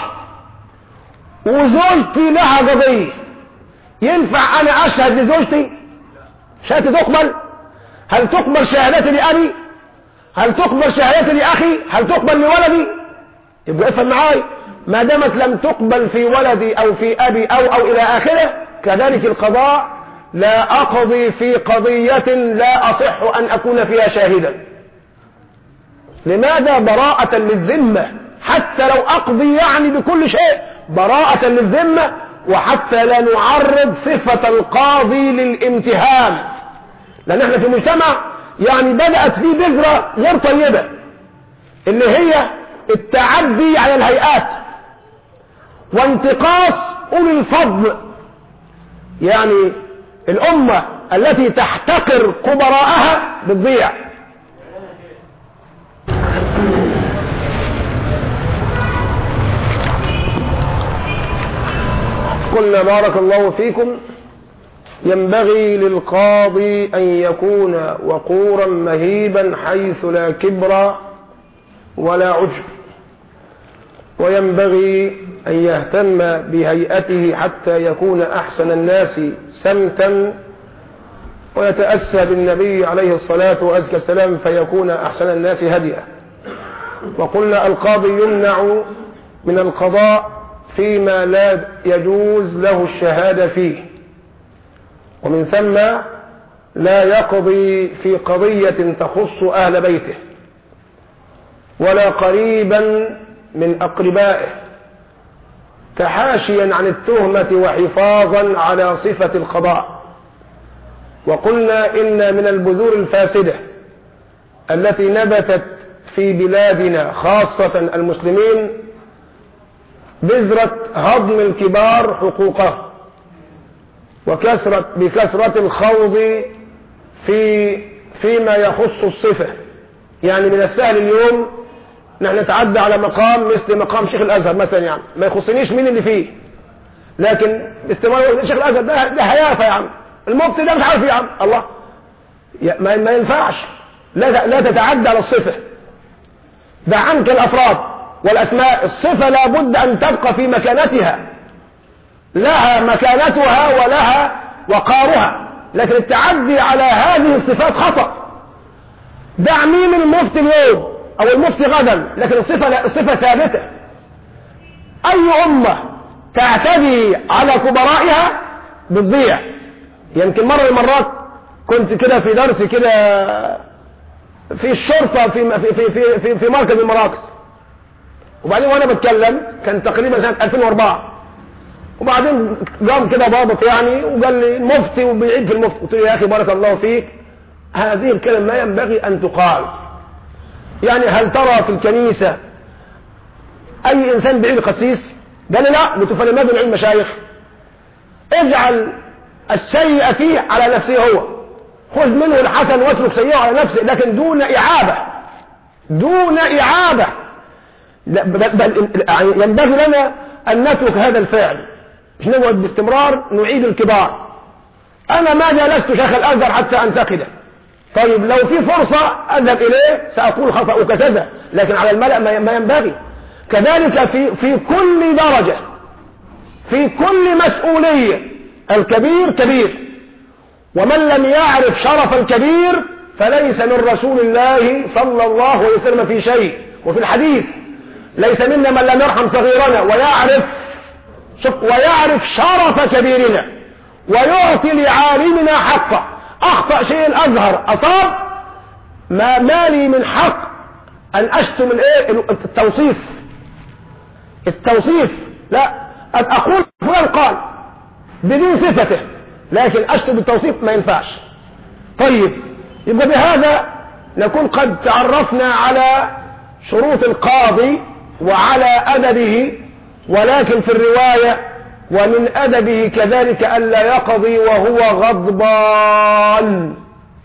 وزوجتي لها قضية، ينفع انا اشهد لزوجتي؟ شهادتي تقبل؟ هل تقبل شهادتي لأبي؟ هل تقبل شهادتي لأخي؟ هل تقبل لولدي؟ يبقى افهم معاي، ما دامت لم تقبل في ولدي او في ابي او او الى اخره، كذلك القضاء لا اقضي في قضية لا اصح ان اكون فيها شاهدا. لماذا؟ براءة للذمة، حتى لو اقضي يعني بكل شيء براءة للذمة، وحتى لا نعرض صفة القاضي للامتهان، لان احنا في مجتمع يعني بدأت فيه بذرة غير طيبة، اللي هي التعدي على الهيئات وانتقاص أولي الفضل. يعني الأمة التي تحتقر كبراءها بتضيع. قلنا بارك الله فيكم: ينبغي للقاضي أن يكون وقورا مهيبا حيث لا كبر ولا عجب، وينبغي أن يهتم بهيئته حتى يكون أحسن الناس سمتا، ويتأسى بالنبي عليه الصلاة وأزكى السلام فيكون أحسن الناس هديا. وقلنا القاضي يمنع من القضاء فيما لا يجوز له الشهادة فيه، ومن ثم لا يقضي في قضية تخص أهل بيته ولا قريبا من أقربائه، تحاشيا عن التهمة وحفاظا على صفة القضاء. وقلنا إن من البذور الفاسدة التي نبتت في بلادنا خاصة المسلمين بذرة هضم الكبار حقوقه، وكثرة بكثرة الخوض في فيما يخص الصفة. يعني من السهل اليوم نحن نتعدى على مقام مثل مقام شيخ الأزهر مثلا، يعني ما يخصنيش مين اللي فيه، لكن استمرار شيخ الأزهر ده, ده هيافة، يعني المفتي ده مش عارف ايه يا عم الله، ما, ما ينفعش، لا, لا تتعدى على الصفة. دع عنك الأفراد والأسماء، الصفة لابد أن تبقى في مكانتها، لها مكانتها ولها وقارها، لكن التعدي على هذه الصفات خطأ. دع مين المفتي اليوم أو المفتي غدا، لكن الصفة, الصفة ثابتة. أي أمة تعتدي على كبرائها بتضيع. يمكن مرة من المرات كنت كده في درس كده في الشرطة في في في في, في مركز المراكز، وبعدين وانا بتكلم كان تقريبا سنة ألفين وأربعة، وبعدين قام كده ضابط يعني وقال لي المفتي وبيعيد في المفتي. قلت له يا اخي بارك الله فيك، هذه الكلمة ما ينبغي ان تقال. يعني هل ترى في الكنيسة اي انسان بيعيد قسيس؟ قال لي لا. قلت فلماذا نعيد مشايخ؟ اجعل السيء فيه على نفسه هو، خذ منه الحسن واترك سيئه على نفسه، لكن دون إعابة، دون إعابة. بل ينبغي لنا أن نترك هذا الفعل، مش نقعد باستمرار نعيد الكبار. أنا ما جلست شيخ الأزهر حتى أنتقده، طيب لو في فرصة أذهب إليه سأقول خطأ كذا، لكن على الملأ ما ينبغي. كذلك في في كل درجة، في كل مسؤولية، الكبير كبير، ومن لم يعرف شرف الكبير فليس من رسول الله صلى الله عليه وسلم في شيء. وفي الحديث ليس منا من لم يرحم صغيرنا ويعرف شوف ويعرف شرف كبيرنا ويعطي لعالمنا حقه. أخطأ شيء الأزهر أصاب، ما مالي من حق أن أشتم الايه التوصيف التوصيف لا، أن أقول فلان قال بدون صفته، لكن أشتم بالتوصيف ما ينفعش. طيب يبقى بهذا نكون قد تعرفنا على شروط القاضي وعلى أدبه، ولكن في الرواية ومن أدبه كذلك ألا يقضي وهو غضبان،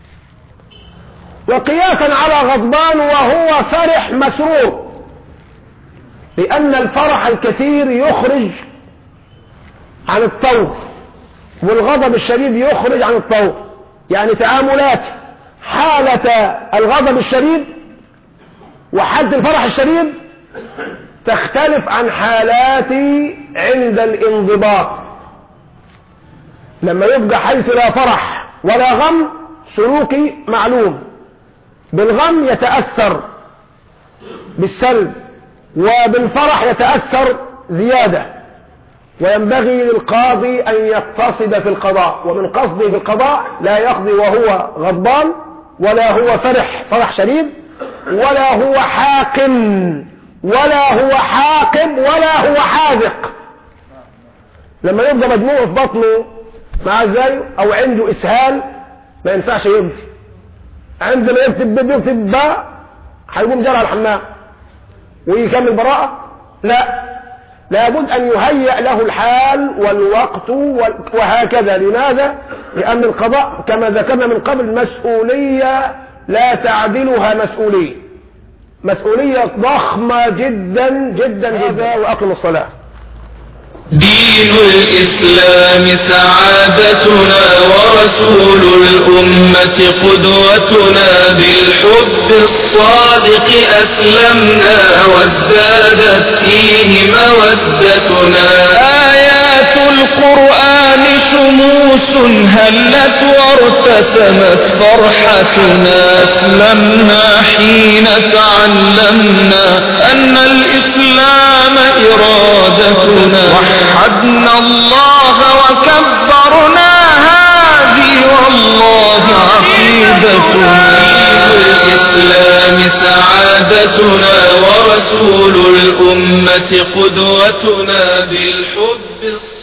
وقياسا على غضبان وهو فرح مسرور، لأن الفرح الكثير يخرج عن الطور، والغضب الشديد يخرج عن الطور. يعني تعاملات حالة الغضب الشديد وحالة الفرح الشديد تختلف عن حالاتي عند الانضباط. لما يبقى حيث لا فرح ولا غم سلوكي معلوم، بالغم يتأثر بالسلب، وبالفرح يتأثر زيادة. وينبغي للقاضي أن يقتصد في القضاء، ومن قصده في القضاء لا يقضي وهو غضبان، ولا هو فرح فرح شديد، ولا هو حاقم، ولا هو حاقم، ولا هو حاذق. لما يبقى مجموع في بطنه مع ازاي او عنده اسهال ما ينفعش يبدي. عندما يكتب بد يكتب باء هيقوم جرى الحمام ويكمل براءة، لا، لابد أن يهيئ له الحال والوقت وهكذا. لماذا؟ لأن القضاء كما ذكرنا من قبل مسؤولية لا تعدلها مسؤولية، مسؤولية ضخمة جدا جدا جدا. وأقم الصلاة. دين الإسلام سعادتنا ورسول الأمة قدوتنا، بالحب الصادق أسلمنا وازدادت فيه مودتنا. آيات القرآن شموس هلت وارتسمت فرحتنا، أسلمنا حين تعلمنا أن الإسلام إرادتنا، وحدنا الله وكبرنا هذه والله عقيدتنا. الإسلام سعادتنا ورسول الأمة قدوتنا، بالحب